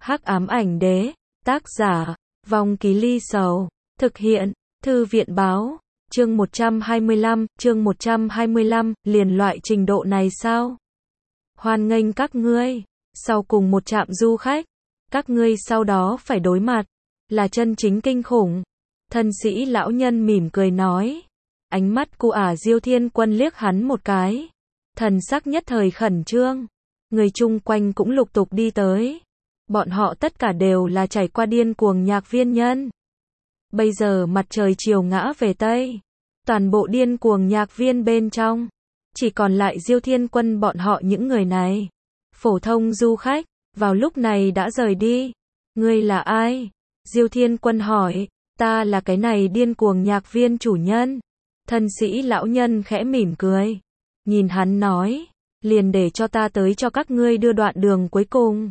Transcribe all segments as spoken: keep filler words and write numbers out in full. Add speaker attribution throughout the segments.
Speaker 1: Hắc ám ảnh đế, tác giả, Vong Ký Ly Sầu, thực hiện, Thư viện báo, chương một trăm hai mươi lăm, chương một trăm hai mươi lăm, liền loại trình độ này sao? Hoan nghênh các ngươi, sau cùng một trạm du khách, các ngươi sau đó phải đối mặt, là chân chính kinh khủng. Thân sĩ lão nhân mỉm cười nói, ánh mắt cu ả Diêu Thiên Quân liếc hắn một cái, thần sắc nhất thời khẩn trương, người chung quanh cũng lục tục đi tới. Bọn họ tất cả đều là trải qua điên cuồng nhạc viên nhân. Bây giờ mặt trời chiều ngã về Tây, toàn bộ điên cuồng nhạc viên bên trong, chỉ còn lại Diêu Thiên Quân bọn họ những người này. Phổ thông du khách, vào lúc này đã rời đi. Ngươi là ai? Diêu Thiên Quân hỏi, ta là cái này điên cuồng nhạc viên chủ nhân. Thân sĩ lão nhân khẽ mỉm cười, nhìn hắn nói, liền để cho ta tới cho các ngươi đưa đoạn đường cuối cùng.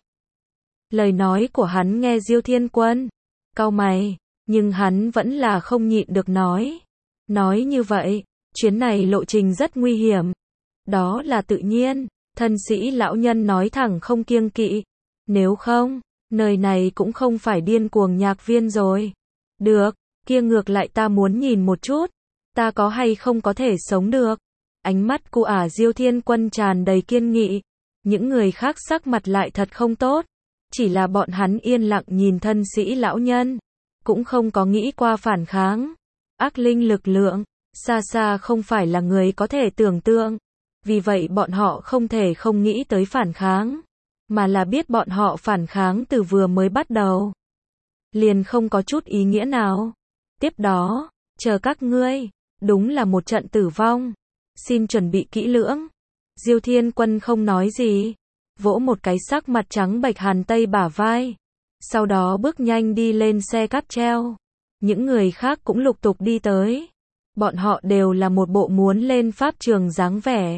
Speaker 1: Lời nói của hắn nghe Diêu Thiên Quân cau mày, nhưng hắn vẫn là không nhịn được nói. Nói như vậy, chuyến này lộ trình rất nguy hiểm. Đó là tự nhiên, thân sĩ lão nhân nói thẳng không kiêng kỵ. Nếu không, nơi này cũng không phải điên cuồng nhạc viên rồi. Được, kia ngược lại ta muốn nhìn một chút, ta có hay không có thể sống được. Ánh mắt cu ả Diêu Thiên Quân tràn đầy kiên nghị. Những người khác sắc mặt lại thật không tốt. Chỉ là bọn hắn yên lặng nhìn thân sĩ lão nhân, cũng không có nghĩ qua phản kháng. Ác linh lực lượng, xa xa không phải là người có thể tưởng tượng. Vì vậy bọn họ không thể không nghĩ tới phản kháng, mà là biết bọn họ phản kháng từ vừa mới bắt đầu, liền không có chút ý nghĩa nào. Tiếp đó, chờ các ngươi, đúng là một trận tử vong. Xin chuẩn bị kỹ lưỡng. Diêu Thiên Quân không nói gì, vỗ một cái sắc mặt trắng bệch Hàn Tây bả vai, sau đó bước nhanh đi lên xe cáp treo. Những người khác cũng lục tục đi tới. Bọn họ đều là một bộ muốn lên pháp trường dáng vẻ.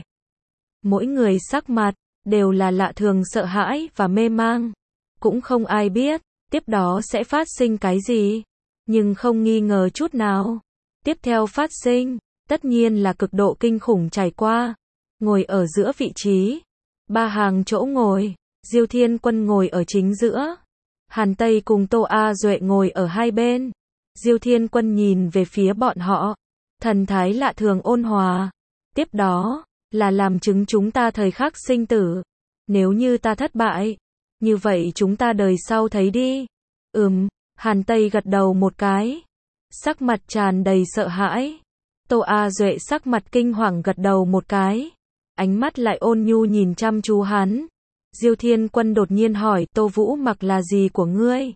Speaker 1: Mỗi người sắc mặt đều là lạ thường sợ hãi và mê mang. Cũng không ai biết tiếp đó sẽ phát sinh cái gì, nhưng không nghi ngờ chút nào, tiếp theo phát sinh tất nhiên là cực độ kinh khủng trải qua. Ngồi ở giữa vị trí, ba hàng chỗ ngồi, Diêu Thiên Quân ngồi ở chính giữa, Hàn Tây cùng Tô A Duệ ngồi ở hai bên. Diêu Thiên Quân nhìn về phía bọn họ, thần thái lạ thường ôn hòa. Tiếp đó, là làm chứng chúng ta thời khắc sinh tử. Nếu như ta thất bại, như vậy chúng ta đời sau thấy đi. Ừm, Hàn Tây gật đầu một cái, sắc mặt tràn đầy sợ hãi. Tô A Duệ sắc mặt kinh hoàng gật đầu một cái, ánh mắt lại ôn nhu nhìn chăm chú hắn. Diêu Thiên Quân đột nhiên hỏi, Tô Vũ Mặc là gì của ngươi?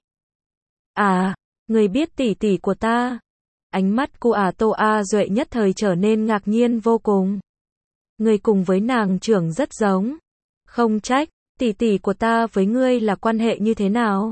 Speaker 1: À, người biết tỷ tỷ của ta. Ánh mắt cu ả Tô A Duệ nhất thời trở nên ngạc nhiên vô cùng. Người cùng với nàng trưởng rất giống. Không trách, tỷ tỷ của ta với ngươi là quan hệ như thế nào?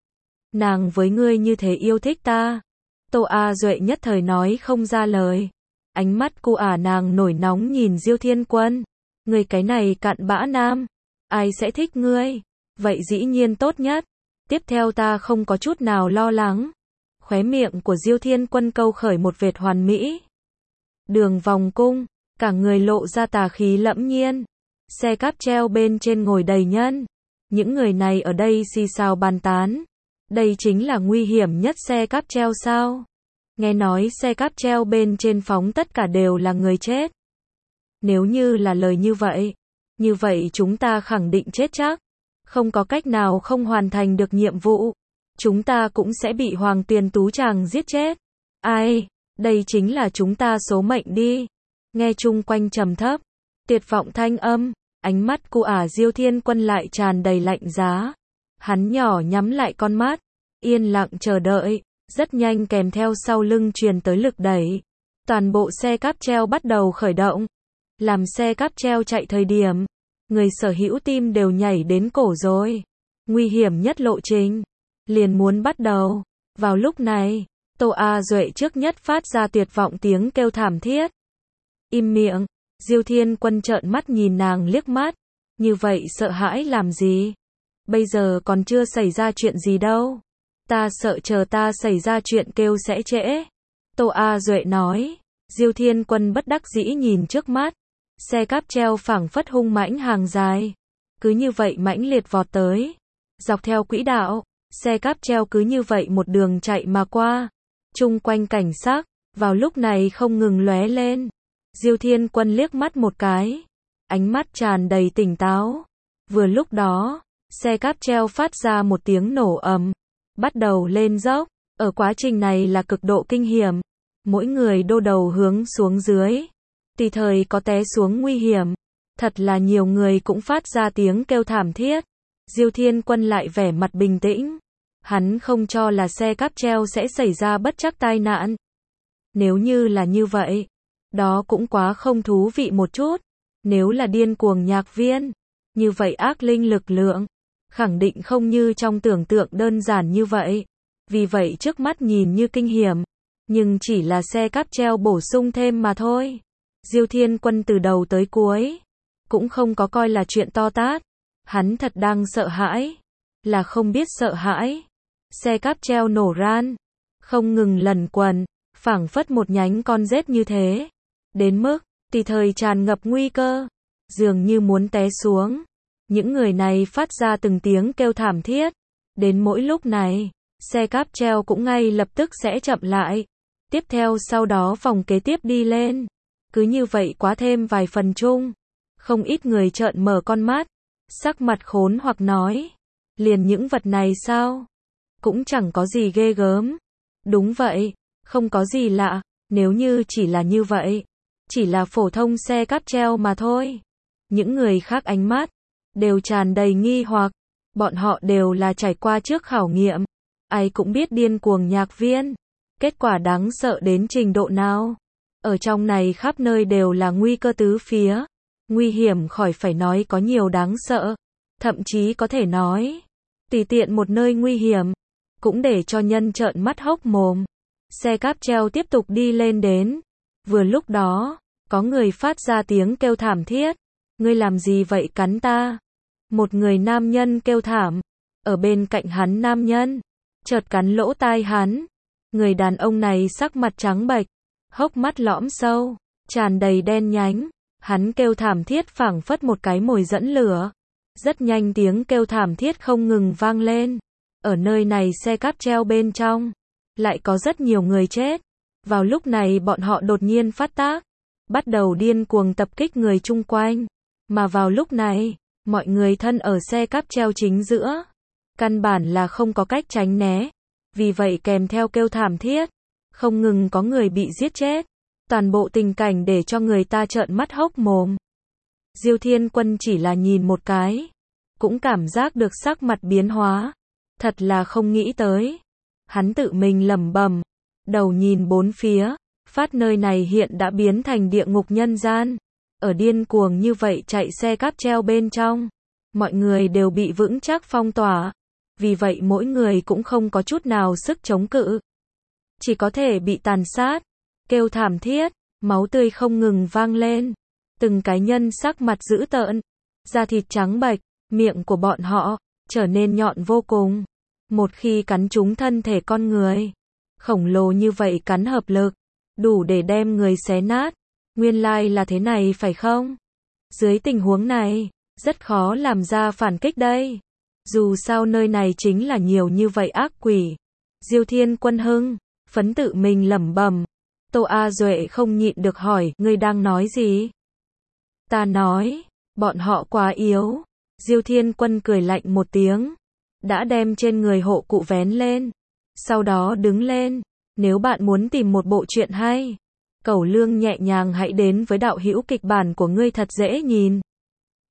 Speaker 1: Nàng với ngươi như thế yêu thích ta. Tô A Duệ nhất thời nói không ra lời. Ánh mắt cu ả nàng nổi nóng nhìn Diêu Thiên Quân. Ngươi cái này cặn bã nam, ai sẽ thích ngươi? Vậy dĩ nhiên tốt nhất. Tiếp theo ta không có chút nào lo lắng. Khóe miệng của Diêu Thiên Quân câu khởi một vệt hoàn mỹ. Đường vòng cung, cả người lộ ra tà khí lẫm nhiên. Xe cáp treo bên trên ngồi đầy nhân. Những người này ở đây xì xào bàn tán. Đây chính là nguy hiểm nhất xe cáp treo sao? Nghe nói xe cáp treo bên trên phóng tất cả đều là người chết. Nếu như là lời như vậy, như vậy chúng ta khẳng định chết chắc. Không có cách nào không hoàn thành được nhiệm vụ. Chúng ta cũng sẽ bị Hoàng Tuyền Tú Tràng giết chết. Ai, đây chính là chúng ta số mệnh đi. Nghe chung quanh trầm thấp, tuyệt vọng thanh âm, ánh mắt cu ả Diêu Thiên Quân lại tràn đầy lạnh giá. Hắn nhỏ nhắm lại con mắt, yên lặng chờ đợi. Rất nhanh kèm theo sau lưng truyền tới lực đẩy. Toàn bộ xe cáp treo bắt đầu khởi động. Làm xe cáp treo chạy thời điểm, người sở hữu tim đều nhảy đến cổ rồi. Nguy hiểm nhất lộ trình liền muốn bắt đầu. Vào lúc này, Tô A Duệ trước nhất phát ra tuyệt vọng tiếng kêu thảm thiết. Im miệng. Diêu Thiên Quân trợn mắt nhìn nàng liếc mắt. Như vậy sợ hãi làm gì? Bây giờ còn chưa xảy ra chuyện gì đâu. Ta sợ chờ ta xảy ra chuyện kêu sẽ trễ. Tô A Duệ nói. Diêu Thiên Quân bất đắc dĩ nhìn trước mắt. Xe cáp treo phảng phất hung mãnh hàng dài. Cứ như vậy mãnh liệt vọt tới. Dọc theo quỹ đạo, xe cáp treo cứ như vậy một đường chạy mà qua. Chung quanh cảnh sắc, vào lúc này không ngừng lóe lên. Diêu Thiên Quân liếc mắt một cái, ánh mắt tràn đầy tỉnh táo. Vừa lúc đó, xe cáp treo phát ra một tiếng nổ ầm, bắt đầu lên dốc. Ở quá trình này là cực độ kinh hiểm, mỗi người đô đầu hướng xuống dưới, tùy thời có té xuống nguy hiểm. Thật là nhiều người cũng phát ra tiếng kêu thảm thiết. Diêu Thiên Quân lại vẻ mặt bình tĩnh. Hắn không cho là xe cáp treo sẽ xảy ra bất trắc tai nạn. Nếu như là như vậy, đó cũng quá không thú vị một chút. Nếu là điên cuồng nhạc viên, như vậy ác linh lực lượng, khẳng định không như trong tưởng tượng đơn giản như vậy. Vì vậy trước mắt nhìn như kinh hiểm, nhưng chỉ là xe cáp treo bổ sung thêm mà thôi. Diêu Thiên Quân từ đầu tới cuối, cũng không có coi là chuyện to tát. Hắn thật đang sợ hãi, là không biết sợ hãi. Xe cáp treo nổ ran, không ngừng lần quần, phảng phất một nhánh con rết như thế. Đến mức, tùy thời tràn ngập nguy cơ, dường như muốn té xuống. Những người này phát ra từng tiếng kêu thảm thiết. Đến mỗi lúc này, xe cáp treo cũng ngay lập tức sẽ chậm lại. Tiếp theo sau đó vòng kế tiếp đi lên. Cứ như vậy quá thêm vài phần chung. Không ít người trợn mở con mắt, sắc mặt khốn hoặc nói. Liền những vật này sao? Cũng chẳng có gì ghê gớm. Đúng vậy, không có gì lạ, nếu như chỉ là như vậy. Chỉ là phổ thông xe cáp treo mà thôi. Những người khác ánh mắt, đều tràn đầy nghi hoặc. Bọn họ đều là trải qua trước khảo nghiệm. Ai cũng biết điên cuồng nhạc viên. Kết quả đáng sợ đến trình độ nào. Ở trong này khắp nơi đều là nguy cơ tứ phía. Nguy hiểm khỏi phải nói có nhiều đáng sợ. Thậm chí có thể nói, tùy tiện một nơi nguy hiểm, cũng để cho nhân trợn mắt hốc mồm. Xe cáp treo tiếp tục đi lên đến. Vừa lúc đó, có người phát ra tiếng kêu thảm thiết. Ngươi làm gì vậy cắn ta? Một người nam nhân kêu thảm. Ở bên cạnh hắn nam nhân, chợt cắn lỗ tai hắn. Người đàn ông này sắc mặt trắng bệch, hốc mắt lõm sâu, tràn đầy đen nhánh. Hắn kêu thảm thiết phảng phất một cái mồi dẫn lửa. Rất nhanh tiếng kêu thảm thiết không ngừng vang lên. Ở nơi này xe cáp treo bên trong, lại có rất nhiều người chết. Vào lúc này bọn họ đột nhiên phát tác, bắt đầu điên cuồng tập kích người chung quanh. Mà vào lúc này, mọi người thân ở xe cáp treo chính giữa, căn bản là không có cách tránh né. Vì vậy kèm theo kêu thảm thiết, không ngừng có người bị giết chết. Toàn bộ tình cảnh để cho người ta trợn mắt hốc mồm. Diêu Thiên Quân chỉ là nhìn một cái, cũng cảm giác được sắc mặt biến hóa. Thật là không nghĩ tới. Hắn tự mình lẩm bẩm, đầu nhìn bốn phía, phát nơi này hiện đã biến thành địa ngục nhân gian. Ở điên cuồng như vậy chạy xe cáp treo bên trong, mọi người đều bị vững chắc phong tỏa. Vì vậy mỗi người cũng không có chút nào sức chống cự, chỉ có thể bị tàn sát. Kêu thảm thiết, máu tươi không ngừng vang lên. Từng cái nhân sắc mặt dữ tợn, da thịt trắng bệch, miệng của bọn họ trở nên nhọn vô cùng. Một khi cắn trúng thân thể con người, khổng lồ như vậy cắn hợp lực, đủ để đem người xé nát. Nguyên lai là thế này phải không? Dưới tình huống này, rất khó làm ra phản kích đây. Dù sao nơi này chính là nhiều như vậy ác quỷ. Diêu Thiên Quân hưng phấn tự mình lẩm bẩm. Tô A Duệ không nhịn được hỏi, ngươi đang nói gì? Ta nói, bọn họ quá yếu. Diêu Thiên Quân cười lạnh một tiếng, đã đem trên người hộ cụ vén lên, sau đó đứng lên. Nếu bạn muốn tìm một bộ truyện hay, cẩu lương nhẹ nhàng hãy đến với đạo hữu kịch bản của ngươi thật dễ nhìn.